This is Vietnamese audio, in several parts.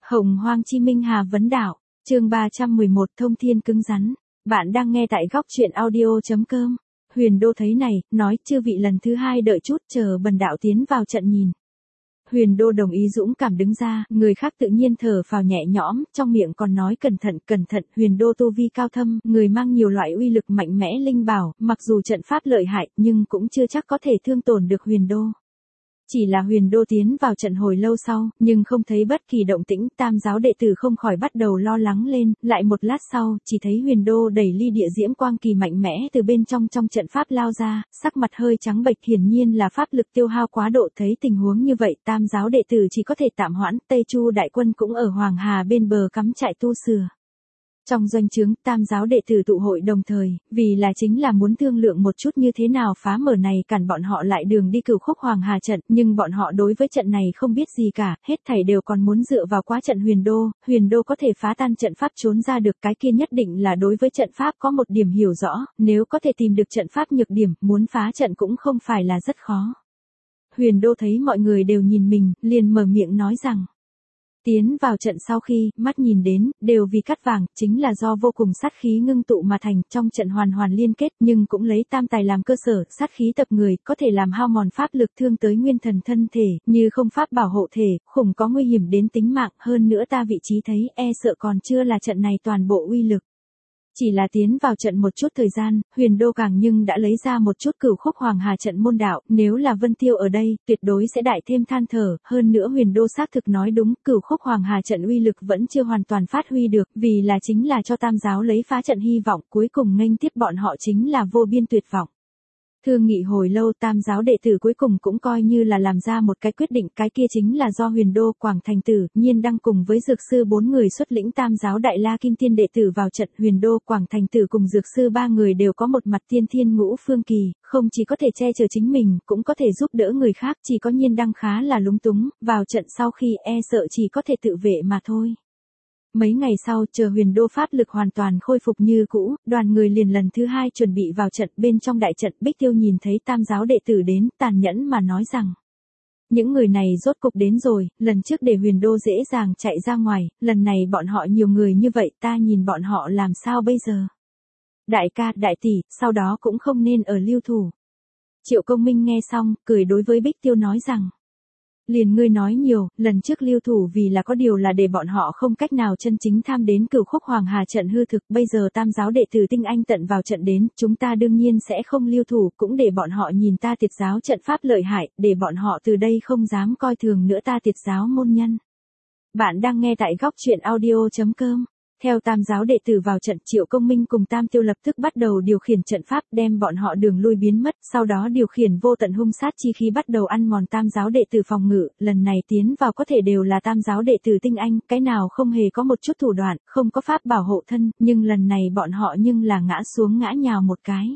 Hồng Hoang Chi Minh Hà Vấn Đảo, chương 311 Thông Thiên Cứng Rắn. Bạn đang nghe tại góc truyện audio.com. Huyền Đô thấy này, nói chư vị lần thứ hai đợi chút chờ bần đạo tiến vào trận nhìn. Huyền Đô đồng ý dũng cảm đứng ra, người khác tự nhiên thở phào nhẹ nhõm, trong miệng còn nói cẩn thận, Huyền Đô tu vi cao thâm, người mang nhiều loại uy lực mạnh mẽ linh bảo, mặc dù trận pháp lợi hại, nhưng cũng chưa chắc có thể thương tổn được Huyền Đô. Chỉ là Huyền Đô tiến vào trận hồi lâu sau, nhưng không thấy bất kỳ động tĩnh, tam giáo đệ tử không khỏi bắt đầu lo lắng lên, lại một lát sau, chỉ thấy Huyền Đô đẩy ly địa diễm quang kỳ mạnh mẽ từ bên trong trận pháp lao ra, sắc mặt hơi trắng bệch hiển nhiên là pháp lực tiêu hao quá độ. Thấy tình huống như vậy, tam giáo đệ tử chỉ có thể tạm hoãn, Tây Chu đại quân cũng ở Hoàng Hà bên bờ cắm trại tu sửa. Trong doanh trướng, tam giáo đệ tử tụ hội đồng thời, vì là chính là muốn thương lượng một chút như thế nào phá mở này cản bọn họ lại đường đi Cửu Khúc Hoàng Hà trận, nhưng bọn họ đối với trận này không biết gì cả, hết thảy đều còn muốn dựa vào quá trận Huyền Đô có thể phá tan trận pháp trốn ra được, cái kia nhất định là đối với trận pháp có một điểm hiểu rõ, nếu có thể tìm được trận pháp nhược điểm, muốn phá trận cũng không phải là rất khó. Huyền Đô thấy mọi người đều nhìn mình, liền mở miệng nói rằng: tiến vào trận sau khi, mắt nhìn đến, đều vì cắt vàng, chính là do vô cùng sát khí ngưng tụ mà thành, trong trận hoàn liên kết, nhưng cũng lấy tam tài làm cơ sở, sát khí tập người, có thể làm hao mòn pháp lực thương tới nguyên thần thân thể, như không pháp bảo hộ thể, khủng có nguy hiểm đến tính mạng, hơn nữa ta vị trí thấy, e sợ còn chưa là trận này toàn bộ uy lực. Chỉ là tiến vào trận một chút thời gian, Huyền Đô càng nhưng đã lấy ra một chút Cửu Khúc Hoàng Hà trận môn đạo, nếu là Vân Tiêu ở đây, tuyệt đối sẽ đại thêm than thở, hơn nữa Huyền Đô xác thực nói đúng, Cửu Khúc Hoàng Hà trận uy lực vẫn chưa hoàn toàn phát huy được, vì là chính là cho tam giáo lấy phá trận hy vọng, cuối cùng nghênh tiếp bọn họ chính là vô biên tuyệt vọng. Thương nghị hồi lâu, tam giáo đệ tử cuối cùng cũng coi như là làm ra một cái quyết định, cái kia chính là do Huyền Đô, Quảng Thành Tử, Nhiên Đăng cùng với Dược Sư 4 người xuất lĩnh tam giáo Đại La Kim Tiên đệ tử vào trận. Huyền Đô, Quảng Thành Tử cùng Dược Sư 3 người đều có một mặt tiên thiên ngũ phương kỳ, không chỉ có thể che chở chính mình, cũng có thể giúp đỡ người khác, chỉ có Nhiên Đăng khá là lúng túng, vào trận sau khi e sợ chỉ có thể tự vệ mà thôi. Mấy ngày sau, chờ Huyền Đô pháp lực hoàn toàn khôi phục như cũ, đoàn người liền lần thứ hai chuẩn bị vào trận. Bên trong đại trận, Bích Tiêu nhìn thấy tam giáo đệ tử đến, tàn nhẫn mà nói rằng: những người này rốt cục đến rồi, lần trước để Huyền Đô dễ dàng chạy ra ngoài, lần này bọn họ nhiều người như vậy, ta nhìn bọn họ làm sao bây giờ? Đại ca, đại tỷ, sau đó cũng không nên ở lưu thủ. Triệu Công Minh nghe xong, cười đối với Bích Tiêu nói rằng: liền ngươi nói nhiều, lần trước lưu thủ vì là có điều là để bọn họ không cách nào chân chính tham đến Cửu Khúc Hoàng Hà trận hư thực, bây giờ tam giáo đệ tử tinh anh tận vào trận đến, chúng ta đương nhiên sẽ không lưu thủ, cũng để bọn họ nhìn ta Tiệt giáo trận pháp lợi hại, để bọn họ từ đây không dám coi thường nữa ta Tiệt giáo môn nhân. Bạn đang nghe tại góc truyện audio.com. Theo tam giáo đệ tử vào trận, Triệu Công Minh cùng Tam Tiêu lập tức bắt đầu điều khiển trận pháp, đem bọn họ đường lui biến mất, sau đó điều khiển vô tận hung sát chi khí bắt đầu ăn mòn tam giáo đệ tử phòng ngự, lần này tiến vào có thể đều là tam giáo đệ tử tinh anh, cái nào không hề có một chút thủ đoạn, không có pháp bảo hộ thân, nhưng lần này bọn họ nhưng là ngã xuống ngã nhào một cái.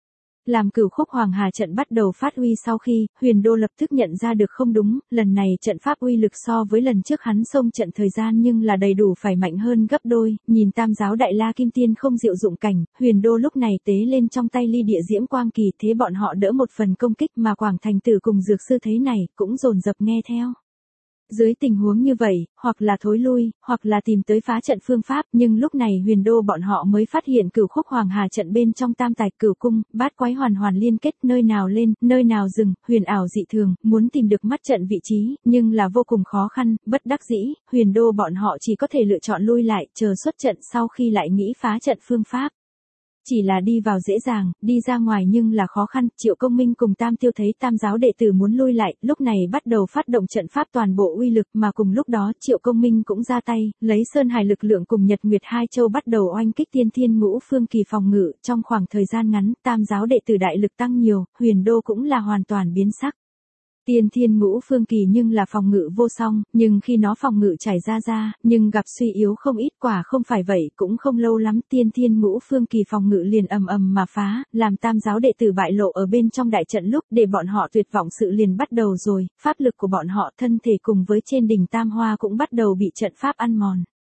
Làm Cửu Khúc Hoàng Hà trận bắt đầu phát huy sau khi, Huyền Đô lập tức nhận ra được không đúng, lần này trận pháp uy lực so với lần trước hắn xông trận thời gian nhưng là đầy đủ phải mạnh hơn gấp đôi, nhìn tam giáo Đại La Kim Tiên không diệu dụng cảnh, Huyền Đô lúc này tế lên trong tay ly địa diễm quang kỳ, thế bọn họ đỡ một phần công kích mà Quảng Thành Tử cùng Dược Sư thấy này, cũng dồn dập nghe theo. Dưới tình huống như vậy, hoặc là thối lui, hoặc là tìm tới phá trận phương pháp, nhưng lúc này Huyền Đô bọn họ mới phát hiện Cửu Khúc Hoàng Hà trận bên trong tam tài Cửu cung, bát quái hoàn liên kết, nơi nào lên, nơi nào dừng, huyền ảo dị thường, muốn tìm được mắt trận vị trí, nhưng là vô cùng khó khăn, bất đắc dĩ, Huyền Đô bọn họ chỉ có thể lựa chọn lui lại, chờ xuất trận sau khi lại nghĩ phá trận phương pháp. Chỉ là đi vào dễ dàng, đi ra ngoài nhưng là khó khăn, Triệu Công Minh cùng Tam Tiêu thấy tam giáo đệ tử muốn lui lại, lúc này bắt đầu phát động trận pháp toàn bộ uy lực, mà cùng lúc đó Triệu Công Minh cũng ra tay, lấy Sơn Hải lực lượng cùng Nhật Nguyệt hai châu bắt đầu oanh kích tiên thiên ngũ phương kỳ phòng ngự, trong khoảng thời gian ngắn, tam giáo đệ tử đại lực tăng nhiều, Huyền Đô cũng là hoàn toàn biến sắc. Tiên thiên ngũ phương kỳ nhưng là phòng ngự vô song, nhưng khi nó phòng ngự trải ra, nhưng gặp suy yếu không ít, quả không phải vậy, cũng không lâu lắm tiên thiên ngũ phương kỳ phòng ngự liền ầm mà phá, làm tam giáo đệ tử bại lộ ở bên trong đại trận lúc để bọn họ tuyệt vọng sự liền bắt đầu rồi, pháp lực của bọn họ thân thể cùng với trên đỉnh tam hoa cũng bắt đầu bị trận pháp ăn mòn.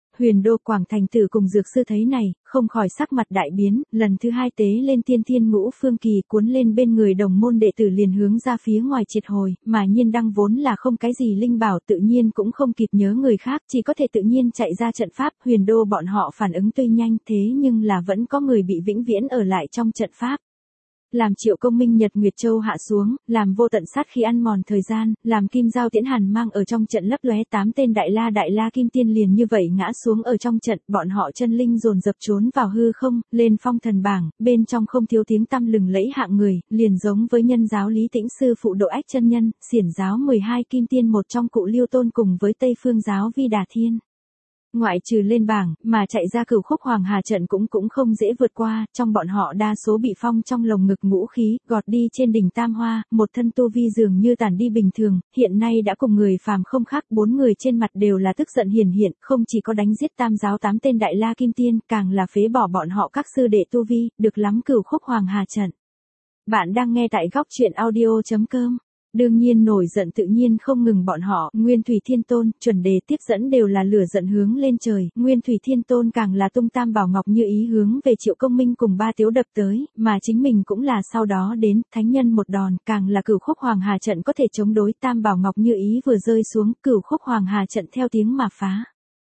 Huyền Đô Quảng Thành Tử cùng dược sư thấy này, không khỏi sắc mặt đại biến, lần thứ hai tế lên tiên thiên ngũ phương kỳ cuốn lên bên người đồng môn đệ tử liền hướng ra phía ngoài triệt hồi, mà Nhiên Đăng vốn là không cái gì linh bảo tự nhiên cũng không kịp nhớ người khác, chỉ có thể tự nhiên chạy ra trận pháp. Huyền Đô bọn họ phản ứng tuy nhanh thế nhưng là vẫn có người bị vĩnh viễn ở lại trong trận pháp. Làm Triệu Công Minh Nhật Nguyệt Châu hạ xuống, làm vô tận sát khi ăn mòn thời gian, làm Kim Giao Tiễn Hàn mang ở trong trận lấp lóe 8 tên Đại La Kim Tiên liền như vậy ngã xuống ở trong trận, bọn họ chân linh dồn dập trốn vào hư không, lên phong thần bảng, bên trong không thiếu tiếng tăm lừng lẫy hạng người, liền giống với Nhân giáo Lý Tĩnh sư phụ Độ Ách chân nhân, Xiển giáo 12 Kim Tiên một trong Cụ Liêu Tôn cùng với Tây Phương giáo Vi Đà Thiên. Ngoại trừ lên bảng, mà chạy ra Cửu Khúc Hoàng Hà trận cũng không dễ vượt qua, trong bọn họ đa số bị phong trong lồng ngực ngũ khí, gọt đi trên đỉnh Tam Hoa, một thân tu vi dường như tản đi bình thường, hiện nay đã cùng người phàm không khác, 4 người trên mặt đều là tức giận hiển hiện, không chỉ có đánh giết Tam giáo 8 tên Đại La Kim Tiên, càng là phế bỏ bọn họ các sư đệ tu vi, được lắm Cửu Khúc Hoàng Hà trận. Bạn đang nghe tại góc truyện audio.com. Đương nhiên nổi giận tự nhiên không ngừng bọn họ, Nguyên Thủy Thiên Tôn, chuẩn đề tiếp dẫn đều là lửa giận hướng lên trời, Nguyên Thủy Thiên Tôn càng là tung Tam Bảo Ngọc Như Ý hướng về Triệu Công Minh cùng ba tiếu đập tới, mà chính mình cũng là sau đó đến, thánh nhân một đòn, càng là Cửu Khúc Hoàng Hà trận có thể chống đối. Tam Bảo Ngọc Như Ý vừa rơi xuống, Cửu Khúc Hoàng Hà trận theo tiếng mà phá.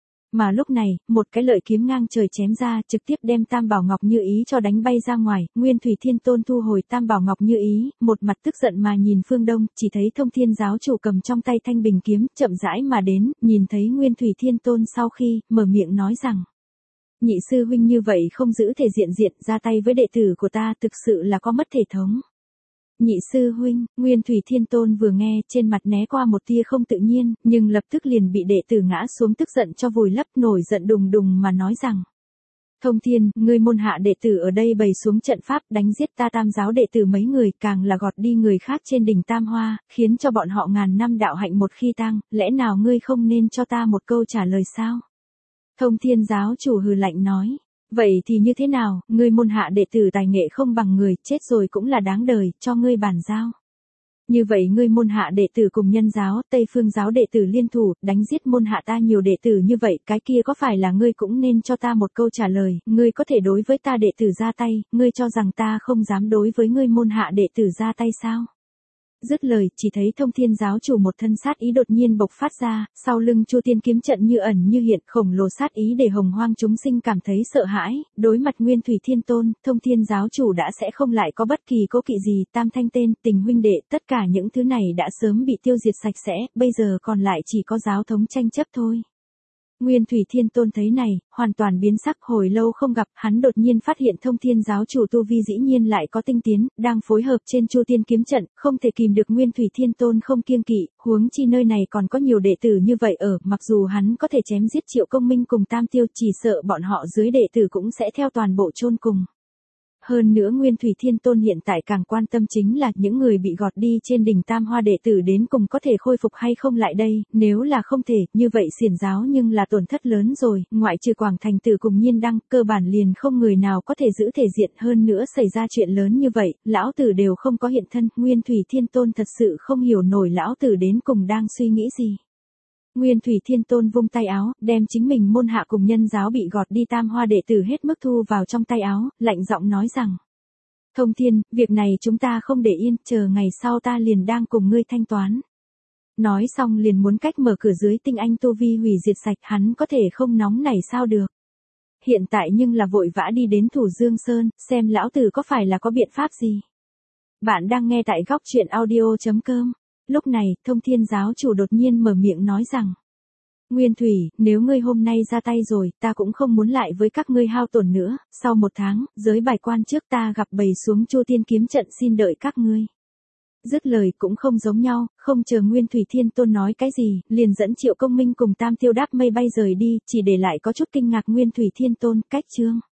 Mà lúc này, một cái lợi kiếm ngang trời chém ra, trực tiếp đem Tam Bảo Ngọc Như Ý cho đánh bay ra ngoài, Nguyên Thủy Thiên Tôn thu hồi Tam Bảo Ngọc Như Ý, một mặt tức giận mà nhìn phương đông, chỉ thấy Thông Thiên giáo chủ cầm trong tay thanh bình kiếm, chậm rãi mà đến, nhìn thấy Nguyên Thủy Thiên Tôn sau khi, mở miệng nói rằng: Nhị sư huynh như vậy không giữ thể diện ra tay với đệ tử của ta, thực sự là có mất thể thống. Nhị sư huynh, Nguyên Thủy Thiên Tôn vừa nghe, trên mặt né qua một tia không tự nhiên, nhưng lập tức liền bị đệ tử ngã xuống tức giận cho vùi lấp, nổi giận đùng đùng mà nói rằng: Thông Thiên, ngươi môn hạ đệ tử ở đây bày xuống trận pháp đánh giết ta Tam giáo đệ tử mấy người, càng là gọt đi người khác trên đỉnh Tam Hoa, khiến cho bọn họ ngàn năm đạo hạnh một khi tang, lẽ nào ngươi không nên cho ta một câu trả lời sao? Thông Thiên giáo chủ hừ lạnh nói: Vậy thì như thế nào, ngươi môn hạ đệ tử tài nghệ không bằng người, chết rồi cũng là đáng đời, cho ngươi bàn giao. Như vậy ngươi môn hạ đệ tử cùng Nhân giáo, Tây Phương giáo đệ tử liên thủ, đánh giết môn hạ ta nhiều đệ tử như vậy, cái kia có phải là ngươi cũng nên cho ta một câu trả lời, ngươi có thể đối với ta đệ tử ra tay, ngươi cho rằng ta không dám đối với ngươi môn hạ đệ tử ra tay sao? Dứt lời, chỉ thấy Thông Thiên giáo chủ một thân sát ý đột nhiên bộc phát ra, sau lưng Chu Tiên kiếm trận như ẩn như hiện, khổng lồ sát ý để hồng hoang chúng sinh cảm thấy sợ hãi, đối mặt Nguyên Thủy Thiên Tôn, Thông Thiên giáo chủ đã sẽ không lại có bất kỳ cố kỵ gì, tam thanh tên, tình huynh đệ, tất cả những thứ này đã sớm bị tiêu diệt sạch sẽ, bây giờ còn lại chỉ có giáo thống tranh chấp thôi. Nguyên Thủy Thiên Tôn thấy này, hoàn toàn biến sắc, hồi lâu không gặp, hắn đột nhiên phát hiện Thông Thiên giáo chủ tu vi dĩ nhiên lại có tinh tiến, đang phối hợp trên Chu Tiên kiếm trận, không thể kìm được Nguyên Thủy Thiên Tôn không kiêng kỵ, huống chi nơi này còn có nhiều đệ tử như vậy ở, mặc dù hắn có thể chém giết Triệu Công Minh cùng Tam Tiêu, chỉ sợ bọn họ dưới đệ tử cũng sẽ theo toàn bộ chôn cùng. Hơn nữa Nguyên Thủy Thiên Tôn hiện tại càng quan tâm chính là những người bị gọt đi trên đỉnh Tam Hoa đệ tử đến cùng có thể khôi phục hay không lại đây, nếu là không thể, như vậy Xiển giáo nhưng là tổn thất lớn rồi, ngoại trừ Quảng Thành Tử cùng Nhiên Đăng, cơ bản liền không người nào có thể giữ thể diện, hơn nữa xảy ra chuyện lớn như vậy, lão tử đều không có hiện thân, Nguyên Thủy Thiên Tôn thật sự không hiểu nổi lão tử đến cùng đang suy nghĩ gì. Nguyên Thủy Thiên Tôn vung tay áo, đem chính mình môn hạ cùng Nhân giáo bị gọt đi Tam Hoa đệ tử hết mức thu vào trong tay áo, lạnh giọng nói rằng: Thông Thiên, việc này chúng ta không để yên, chờ ngày sau ta liền đang cùng ngươi thanh toán. Nói xong liền muốn cách mở cửa dưới tinh anh tu vi hủy diệt sạch, hắn có thể không nóng nảy sao được. Hiện tại nhưng là vội vã đi đến Thủ Dương Sơn, xem lão tử có phải là có biện pháp gì. Bạn đang nghe tại góc truyện audio.com. Lúc này, Thông Thiên giáo chủ đột nhiên mở miệng nói rằng: Nguyên Thủy, nếu ngươi hôm nay ra tay rồi, ta cũng không muốn lại với các ngươi hao tổn nữa, sau 1 tháng, giới bài quan trước ta gặp bày xuống Chu Tiên kiếm trận xin đợi các ngươi. Dứt lời cũng không giống nhau, không chờ Nguyên Thủy Thiên Tôn nói cái gì, liền dẫn Triệu Công Minh cùng Tam Tiêu đáp mây bay rời đi, chỉ để lại có chút kinh ngạc Nguyên Thủy Thiên Tôn, cách chương.